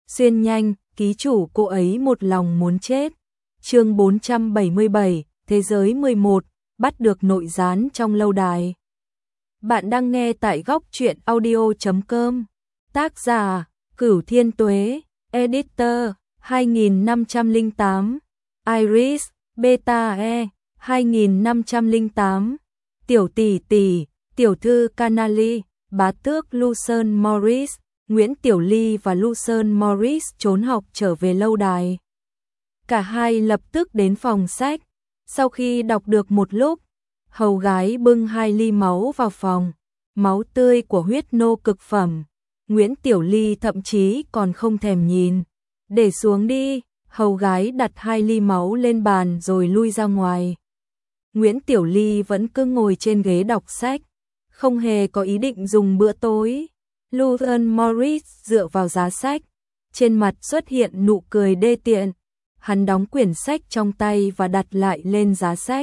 Xuyên nhanh, ký chủ cô ấy một lòng muốn chết. Chương 477, Thế giới 11, bắt được nội gián trong lâu đài. Bạn đang nghe tại góc truyện audio.com. Tác giả, Cửu Thiên Tuế, Editor, 2508, Iris, Beta E, 2508, Tiểu tỷ tỷ, Tiểu thư Canali, bá tước Lucerne Morris, Nguyễn Tiểu Ly và Lucerne Morris trốn học trở về lâu đài. Cả hai lập tức đến phòng sách. Sau khi đọc được một lúc, hầu gái bưng 2 ly máu vào phòng, máu tươi của huyết nô cực phẩm. Nguyễn Tiểu Ly thậm chí còn không thèm nhìn. Để xuống đi, hầu gái đặt 2 ly máu lên bàn rồi lui ra ngoài. Nguyễn Tiểu Ly vẫn cứ ngồi trên ghế đọc sách, không hề có ý định dùng bữa tối. Lucerne Morris dựa vào giá sách, trên mặt xuất hiện nụ cười đê tiện. Hắn đóng quyển sách trong tay và đặt lại lên giá sách.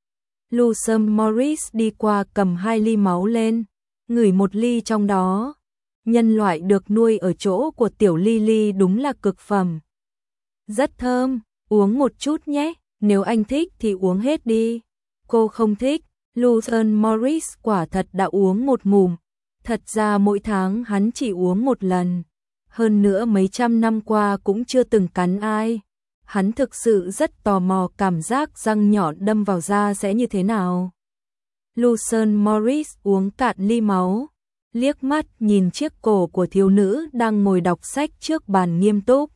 Lucerne Morris đi qua cầm 2 ly máu lên, ngửi một ly trong đó. Nhân loại được nuôi ở chỗ của Tiểu Ly Ly đúng là cực phẩm. Rất thơm, uống một chút nhé, nếu anh thích thì uống hết đi. Cô không thích, Lucerne Morris quả thật đã uống một ngụm. Thật ra mỗi tháng hắn chỉ uống một lần. Hơn nữa mấy trăm năm qua cũng chưa từng cắn ai. Hắn thực sự rất tò mò cảm giác răng nhọn đâm vào da sẽ như thế nào. Lucerne Morris uống cạn ly máu, liếc mắt nhìn chiếc cổ của thiếu nữ đang ngồi đọc sách trước bàn nghiêm túc.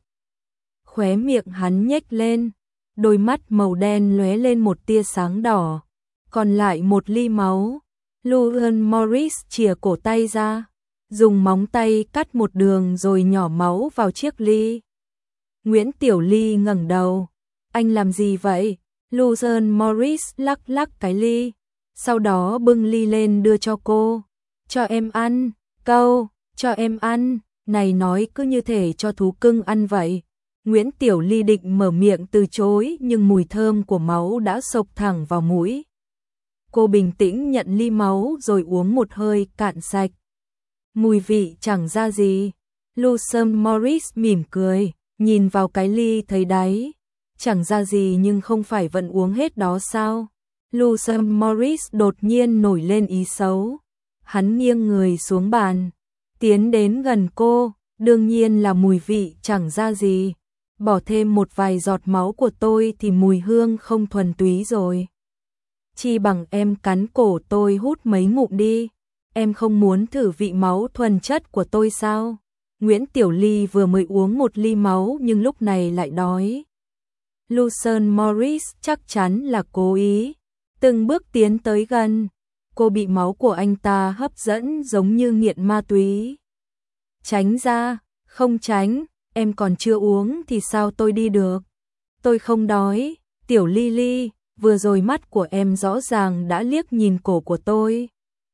Khóe miệng hắn nhếch lên, đôi mắt màu đen lóe lên một tia sáng đỏ. Còn lại một ly máu, Lucerne Morris chìa cổ tay ra, dùng móng tay cắt một đường rồi nhỏ máu vào chiếc ly. Nguyễn Tiểu Ly ngẩng đầu. Anh làm gì vậy? Lucerne Morris lắc lắc cái ly, sau đó bưng ly lên đưa cho cô. Cho em ăn, câu, cho em ăn, này nói cứ như thể cho thú cưng ăn vậy. Nguyễn Tiểu Ly định mở miệng từ chối nhưng mùi thơm của máu đã xộc thẳng vào mũi. Cô bình tĩnh nhận ly máu rồi uống một hơi cạn sạch. Mùi vị chẳng ra gì. Lucerne Morris mỉm cười, nhìn vào cái ly thấy đáy. Chẳng ra gì nhưng không phải vẫn uống hết đó sao? Lucerne Morris đột nhiên nổi lên ý xấu. Hắn nghiêng người xuống bàn, tiến đến gần cô, đương nhiên là mùi vị chẳng ra gì. Bỏ thêm một vài giọt máu của tôi thì mùi hương không thuần túy rồi. Chi bằng em cắn cổ tôi hút mấy ngụm đi. Em không muốn thử vị máu thuần chất của tôi sao? Nguyễn Tiểu Ly vừa mới uống một ly máu nhưng lúc này lại đói. Lucerne Morris chắc chắn là cố ý. Từng bước tiến tới gần. Cô bị máu của anh ta hấp dẫn giống như nghiện ma túy. Tránh ra, không tránh, em còn chưa uống thì sao tôi đi được? Tôi không đói, Tiểu Ly Ly, vừa rồi mắt của em rõ ràng đã liếc nhìn cổ của tôi.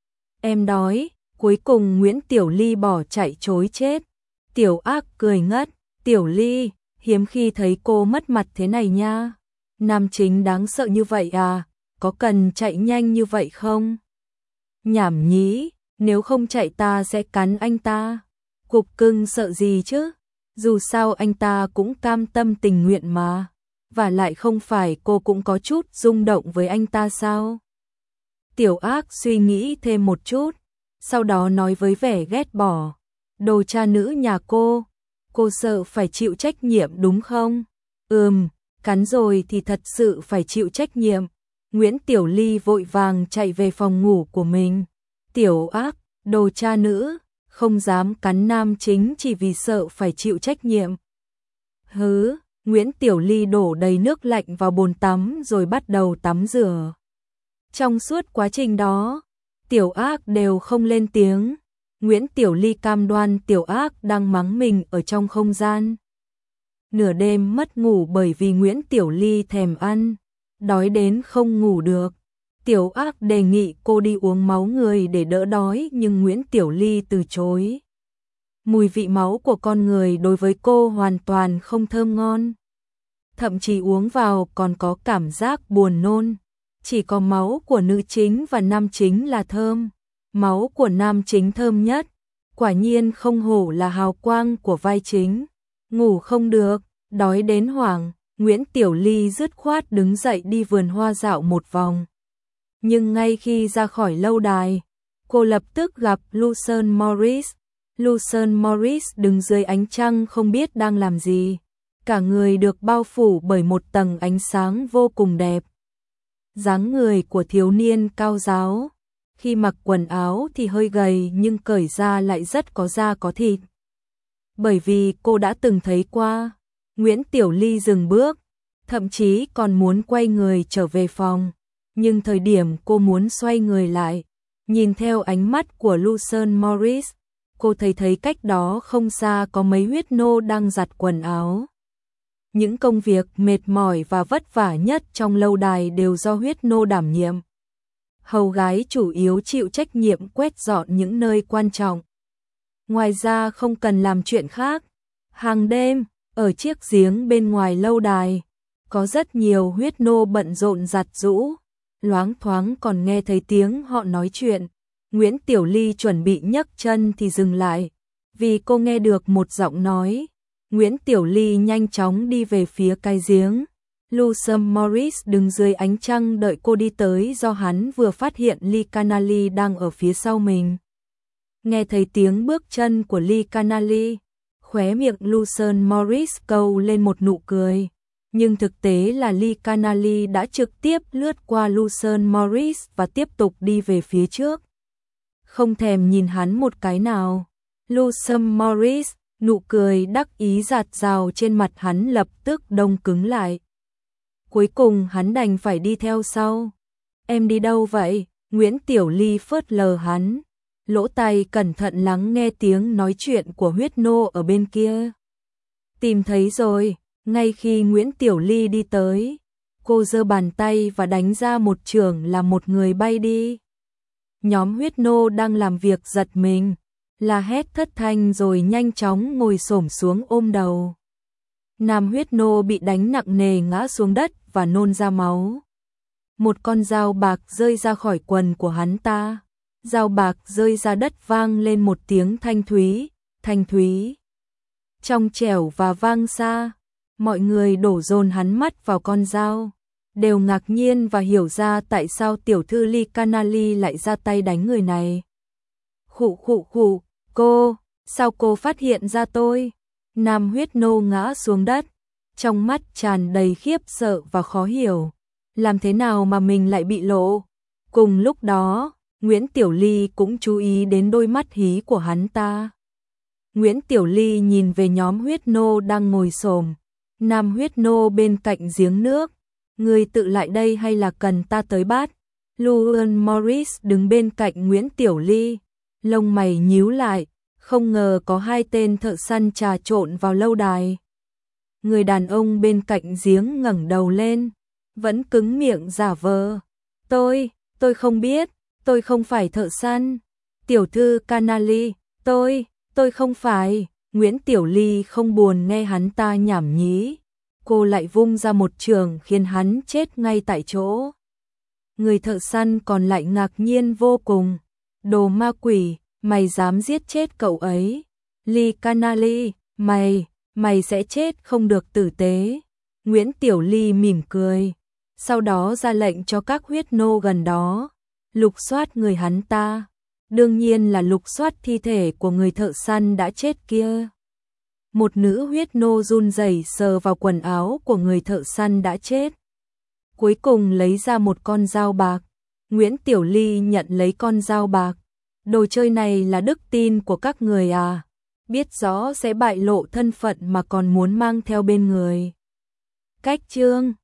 Em đói, cuối cùng Nguyễn Tiểu Ly bỏ chạy trối chết. Tiểu Ác cười ngất, Tiểu Ly, hiếm khi thấy cô mất mặt thế này nha. Nam chính đáng sợ như vậy à, có cần chạy nhanh như vậy không? Nhảm nhí, nếu không chạy ta sẽ cắn anh ta. Cục cưng sợ gì chứ? Dù sao anh ta cũng cam tâm tình nguyện mà. Và lại không phải cô cũng có chút rung động với anh ta sao? Tiểu Ác suy nghĩ thêm một chút, sau đó nói với vẻ ghét bỏ. Đồ cha nữ nhà cô sợ phải chịu trách nhiệm đúng không? Cắn rồi thì thật sự phải chịu trách nhiệm. Nguyễn Tiểu Ly vội vàng chạy về phòng ngủ của mình. Tiểu Ác, đồ cha nữ, không dám cắn nam chính chỉ vì sợ phải chịu trách nhiệm. Hứ, Nguyễn Tiểu Ly đổ đầy nước lạnh vào bồn tắm rồi bắt đầu tắm rửa. Trong suốt quá trình đó, Tiểu Ác đều không lên tiếng. Nguyễn Tiểu Ly cam đoan Tiểu Ác đang mắng mình ở trong không gian. Nửa đêm mất ngủ bởi vì Nguyễn Tiểu Ly thèm ăn, đói đến không ngủ được. Tiểu Ác đề nghị cô đi uống máu người để đỡ đói nhưng Nguyễn Tiểu Ly từ chối. Mùi vị máu của con người đối với cô hoàn toàn không thơm ngon. Thậm chí uống vào còn có cảm giác buồn nôn. Chỉ có máu của nữ chính và nam chính là thơm. Máu của nam chính thơm nhất. Quả nhiên không hổ là hào quang của vai chính. Ngủ không được, đói đến hoảng, Nguyễn Tiểu Ly dứt khoát đứng dậy đi vườn hoa dạo một vòng. Nhưng ngay khi ra khỏi lâu đài, cô lập tức gặp Lawson Morris. Lawson Morris đứng dưới ánh trăng không biết đang làm gì. Cả người được bao phủ bởi một tầng ánh sáng vô cùng đẹp. Dáng người của thiếu niên cao ráo. Khi mặc quần áo thì hơi gầy nhưng cởi ra lại rất có da có thịt. Bởi vì cô đã từng thấy qua. Nguyễn Tiểu Ly dừng bước, thậm chí còn muốn quay người trở về phòng. Nhưng thời điểm cô muốn xoay người lại, nhìn theo ánh mắt của Lawson Morris, cô thấy cách đó không xa có mấy huyết nô đang giặt quần áo. Những công việc mệt mỏi và vất vả nhất trong lâu đài đều do huyết nô đảm nhiệm. Hầu gái chủ yếu chịu trách nhiệm quét dọn những nơi quan trọng. Ngoài ra không cần làm chuyện khác. Hàng đêm, ở chiếc giếng bên ngoài lâu đài, có rất nhiều huyết nô bận rộn giặt giũ, loáng thoáng còn nghe thấy tiếng họ nói chuyện. Nguyễn Tiểu Ly chuẩn bị nhấc chân thì dừng lại, vì cô nghe được một giọng nói. Nguyễn Tiểu Ly nhanh chóng đi về phía cái giếng. Lawson Morris đứng dưới ánh trăng đợi cô đi tới do hắn vừa phát hiện Lee Canali đang ở phía sau mình. Nghe thấy tiếng bước chân của Lee Canali, khóe miệng Lawson Morris câu lên một nụ cười. Nhưng thực tế là Lee Canali đã trực tiếp lướt qua Lawson Morris và tiếp tục đi về phía trước. Không thèm nhìn hắn một cái nào. Lawson Morris, nụ cười đắc ý rạt rào trên mặt hắn lập tức đông cứng lại. Cuối cùng hắn đành phải đi theo sau. Em đi đâu vậy? Nguyễn Tiểu Ly phớt lờ hắn. Lỗ tai cẩn thận lắng nghe tiếng nói chuyện của huyết nô ở bên kia. Tìm thấy rồi. Ngay khi Nguyễn Tiểu Ly đi tới, cô giơ bàn tay và đánh ra một chưởng làm một người bay đi. Nhóm huyết nô đang làm việc giật mình, la hét thất thanh rồi nhanh chóng ngồi xổm xuống ôm đầu. Nam huyết nô bị đánh nặng nề ngã xuống đất và nôn ra máu. Một con dao bạc rơi ra khỏi quần của hắn ta. Dao bạc rơi ra đất vang lên một tiếng thanh thúy, trong trẻo và vang xa. Mọi người đổ dồn hắn mắt vào con dao, đều ngạc nhiên và hiểu ra tại sao tiểu thư Lee Canali lại ra tay đánh người này. Khụ, cô, sao cô phát hiện ra tôi? Nam huyết nô ngã xuống đất, trong mắt tràn đầy khiếp sợ và khó hiểu. Làm thế nào mà mình lại bị lộ? Cùng lúc đó, Nguyễn Tiểu Ly cũng chú ý đến đôi mắt hí của hắn ta. Nguyễn Tiểu Ly nhìn về nhóm huyết nô đang ngồi xổm. Nam huyết nô bên cạnh giếng nước. Người tự lại đây hay là cần ta tới bắt? Lawson Morris đứng bên cạnh Nguyễn Tiểu Ly, lông mày nhíu lại, không ngờ có hai tên thợ săn trà trộn vào lâu đài. Người đàn ông bên cạnh giếng ngẩng đầu lên, vẫn cứng miệng giả vờ. Tôi không biết, tôi không phải thợ săn. Tiểu thư Canali, tôi không phải. Nguyễn Tiểu Ly không buồn nghe hắn ta nhảm nhí. Cô lại vung ra một chưởng khiến hắn chết ngay tại chỗ. Người thợ săn còn lại ngạc nhiên vô cùng. Đồ ma quỷ, mày dám giết chết cậu ấy. Lee Canali, mày sẽ chết không được tử tế. Nguyễn Tiểu Ly mỉm cười. Sau đó ra lệnh cho các huyết nô gần đó lục soát người hắn ta. Đương nhiên là lục soát thi thể của người thợ săn đã chết kia. Một nữ huyết nô run rẩy sờ vào quần áo của người thợ săn đã chết. Cuối cùng lấy ra một con dao bạc. Nguyễn Tiểu Ly nhận lấy con dao bạc. Đồ chơi này là đức tin của các người à? Biết rõ sẽ bại lộ thân phận mà còn muốn mang theo bên người. Cách chương